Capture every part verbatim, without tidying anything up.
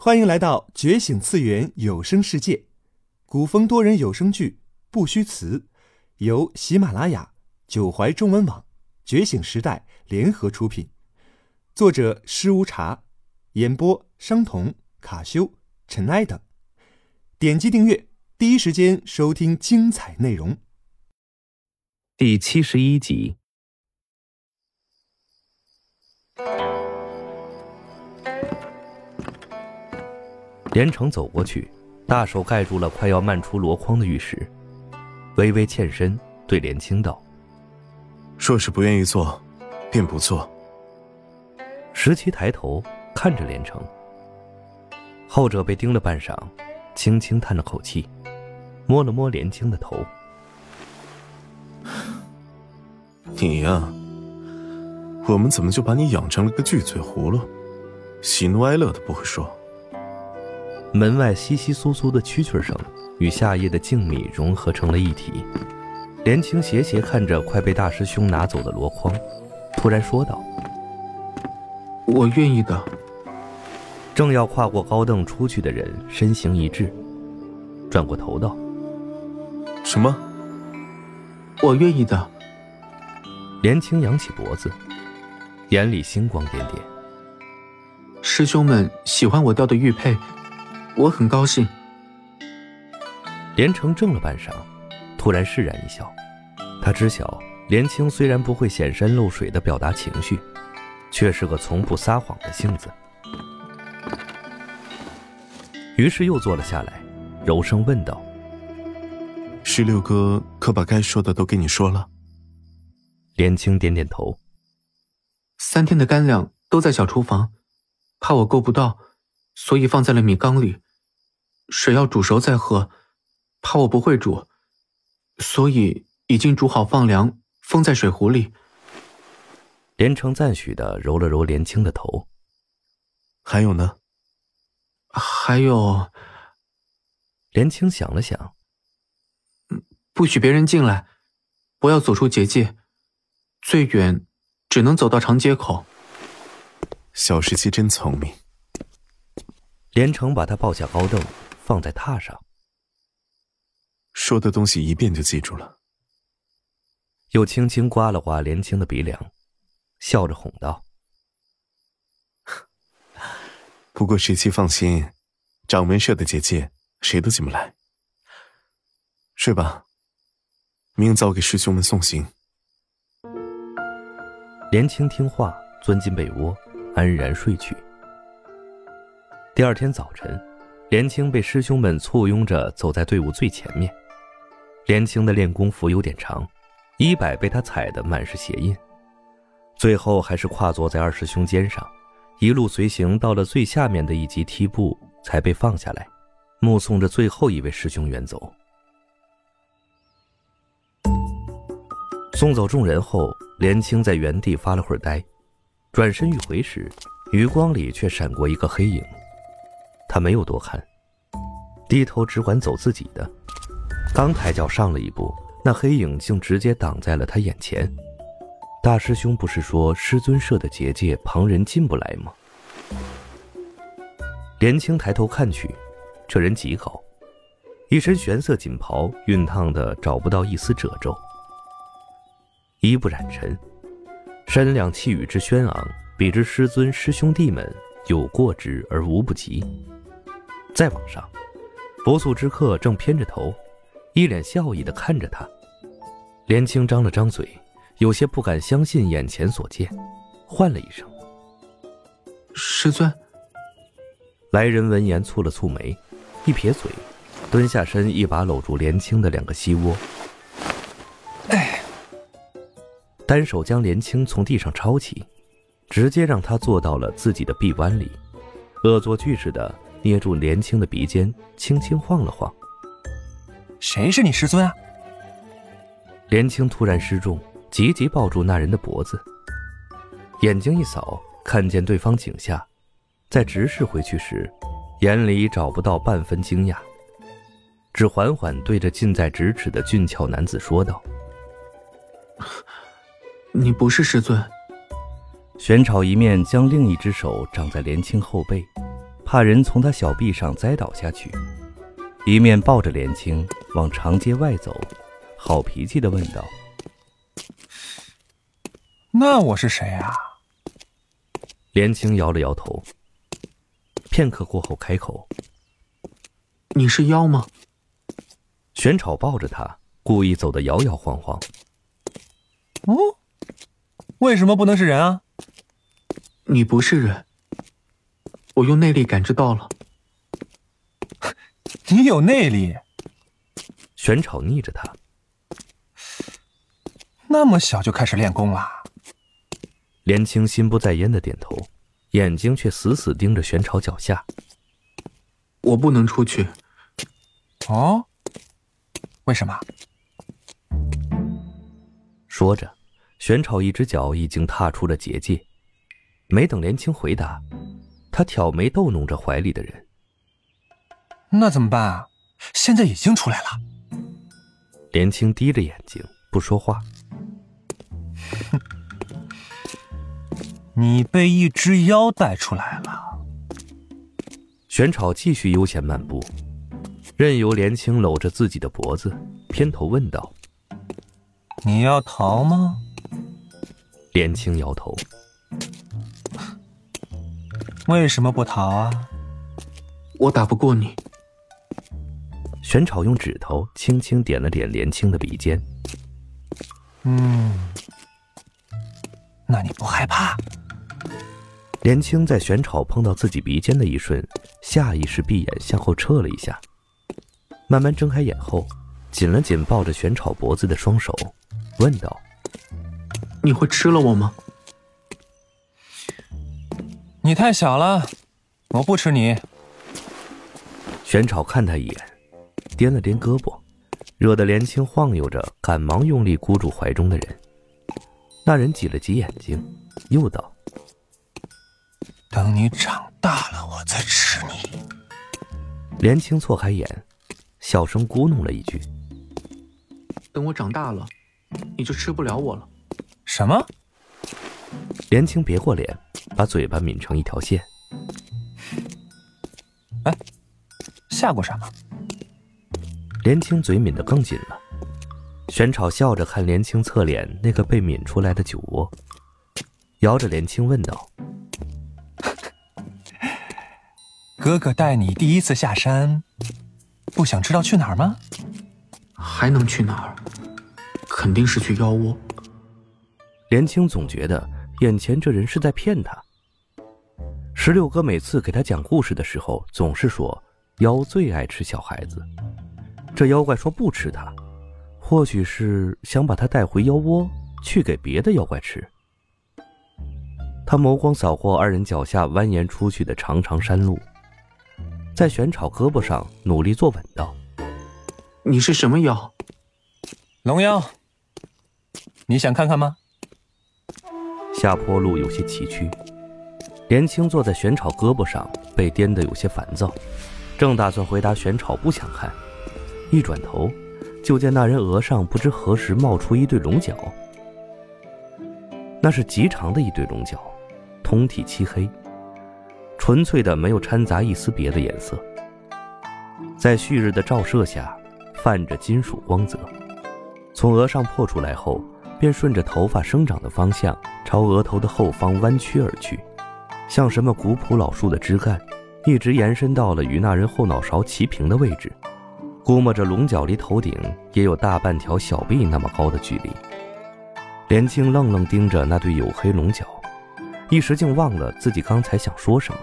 欢迎来到觉醒次元有声世界，古风多人有声剧不虚词，由喜马拉雅、九怀中文网、觉醒时代联合出品，作者施无茶，演播商童、卡修、尘埃等。点击订阅，第一时间收听精彩内容。 第七十一集。连城走过去，大手盖住了快要漫出箩筐的玉石，微微欠身对连青道： 若是不愿意做，便不做。 石七抬头看着连城，后者被盯了半晌，轻轻叹了口气，摸了摸连青的头。 你呀，我们怎么就把你养成了个巨嘴葫芦，喜怒哀乐都不会说。 门外窸窸窣窣的蛐蛐声与夏夜的静谧融合成了一体。连青斜斜看着快被大师兄拿走的箩筐，突然说道： 我愿意的。 正要跨过高凳出去的人身形一滞，转过头道： 什么？ 我愿意的。 连青扬起脖子，眼里星光点点。 师兄们喜欢我掉的玉佩，我很高兴。 连城怔了半晌，突然释然一笑。他知晓连青虽然不会显山露水地表达情绪，却是个从不撒谎的性子。于是又坐了下来，柔声问道： 石榴哥可把该说的都给你说了？ 连青点点头。 三天的干粮都在小厨房，怕我够不到，所以放在了米缸里。水要煮熟再喝，怕我不会煮，所以已经煮好放凉，封在水壶里。 连城赞许地揉了揉连青的头。 还有呢？ 还有…… 连青想了想， 不许别人进来，不要走出结界，最远只能走到长街口。 小石七真聪明。 连城把他抱下高凳，放在榻上。 说的东西一遍就记住了。 又轻轻刮了刮连青的鼻梁，笑着哄道： 不过石七放心，掌门设的结界谁都进不来。睡吧，明早给师兄们送行。 连青听话，钻进被窝，安然睡去。第二天早晨，连青被师兄们簇拥着走在队伍最前面。连青的练功服有点长，衣摆被他踩得满是鞋印，最后还是跨坐在二师兄肩上，一路随行到了最下面的一级梯步，才被放下来，目送着最后一位师兄远走。送走众人后，连青在原地发了会儿呆，转身欲回时，余光里却闪过一个黑影。他没有多看，低头只管走自己的。刚抬脚上了一步，那黑影竟直接挡在了他眼前。大师兄不是说师尊设的结界旁人进不来吗？连青抬头看去，这人极高，一身玄色锦袍熨烫的找不到一丝褶皱，衣不染尘，身量气宇之轩昂，比之师尊师兄弟们有过之而无不及。再往上，不速之客正偏着头，一脸笑意地看着他。连青张了张嘴，有些不敢相信眼前所见，唤了一声： 师尊。 来人闻言蹙了蹙眉，一撇嘴，蹲下身一把搂住连青的两个膝窝，哎，单手将连青从地上抄起，直接让他坐到了自己的臂弯里，恶作剧似的捏住连青的鼻尖，轻轻晃了晃。 谁是你师尊啊？ 连青突然失重，急急抱住那人的脖子，眼睛一扫，看见对方颈下，在直视回去时，眼里找不到半分惊讶，只缓缓对着近在咫尺的俊俏男子说道： 你不是师尊。 玄草一面将另一只手掌在连青后背， 怕人从他小臂上栽倒下去，一面抱着连青往长街外走，好脾气地问道： 那我是谁啊？ 连青摇了摇头，片刻过后开口： 你是妖吗？ 玄草抱着他，故意走得摇摇晃晃。 哦，为什么不能是人啊？ 你不是人，我用内力感知到了。 你有内力？ 玄草逆着他。 那么小就开始练功了？ 连青心不在焉的点头，眼睛却死死盯着玄草脚下。 我不能出去。 哦？为什么？ 说着，玄草一只脚已经踏出了结界。没等连青回答，他挑眉逗弄着怀里的人。 那怎么办啊？现在已经出来了。 连青低着眼睛不说话。 你被一只妖带出来了。 玄草继续悠闲漫步，任由连青搂着自己的脖子，偏头问道： 你要逃吗？ 连青摇头。 为什么不逃啊？ 我打不过你。 玄草用指头轻轻点了点连青的鼻尖。 嗯，那你不害怕？ 连青在玄草碰到自己鼻尖的一瞬，下意识闭眼向后撤了一下，慢慢睁开眼后，紧了紧抱着玄草脖子的双手，问道： 你会吃了我吗？ 你太小了，我不吃你。 玄草看他一眼，掂了掂胳膊，惹得连青晃悠着，赶忙用力箍住怀中的人。那人挤了挤眼睛，又道： 等你长大了，我再吃你。 连青错开眼，小声咕哝了一句： 等我长大了，你就吃不了我了。 什么？ 连青别过脸，把嘴巴抿成一条线。 哎，下过什么？ 连青嘴抿得更紧了。玄草笑着看连青侧脸那个被抿出来的酒窝，摇着连青问道： 哥哥带你第一次下山，不想知道去哪儿吗？ 还能去哪儿？肯定是去妖窝。 连青总觉得眼前这人是在骗他。石榴哥每次给他讲故事的时候，总是说妖最爱吃小孩子。这妖怪说不吃他，或许是想把他带回妖窝，去给别的妖怪吃。他眸光扫过二人脚下蜿蜒出去的长长山路，在玄草胳膊上努力坐稳道： 你是什么妖？ 龙妖。你想看看吗？ 下坡路有些崎岖，连青坐在玄草胳膊上，被颠得有些烦躁，正打算回答玄草不想看，一转头就见那人额上不知何时冒出一对龙角。那是极长的一对龙角，通体漆黑，纯粹的没有掺杂一丝别的颜色，在旭日的照射下泛着金属光泽，从额上破出来后，便顺着头发生长的方向朝额头的后方弯曲而去，像什么古朴老树的枝干，一直延伸到了与那人后脑勺齐平的位置，估摸着龙角离头顶也有大半条小臂那么高的距离。连青愣愣盯着那对黝黑龙角，一时竟忘了自己刚才想说什么。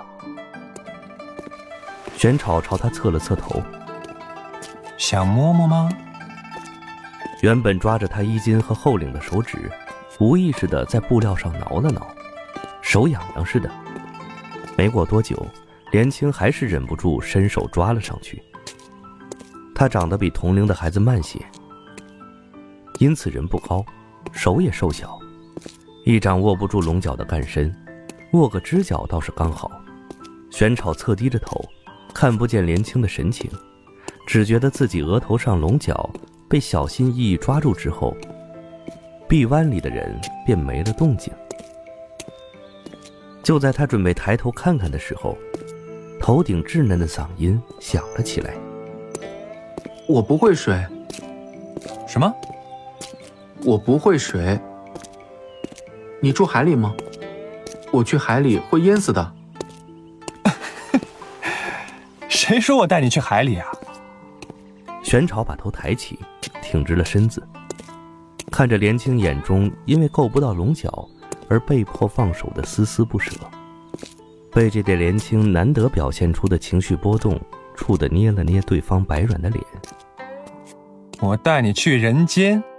玄草朝他侧了侧头： 想摸摸吗？ 原本抓着他衣襟和后领的手指无意识地在布料上挠了挠，手痒痒似的。没过多久，连青还是忍不住伸手抓了上去。他长得比同龄的孩子慢些，因此人不高，手也瘦小，一掌握不住龙角的干身，握个指角倒是刚好。玄草侧低着头，看不见连青的神情，只觉得自己额头上龙角被小心翼翼抓住之后，臂弯里的人便没了动静。就在他准备抬头看看的时候， 头顶稚嫩的嗓音响了起来。 我不会水。 什么？ 我不会水。你住海里吗？我去海里会淹死的。 谁说我带你去海里啊？ 玄朝把头抬起，挺直了身子，看着连青眼中因为够不到龙角而被迫放手的丝丝不舍，被这对连青难得表现出的情绪波动触得捏了捏对方白软的脸。 我带你去人间，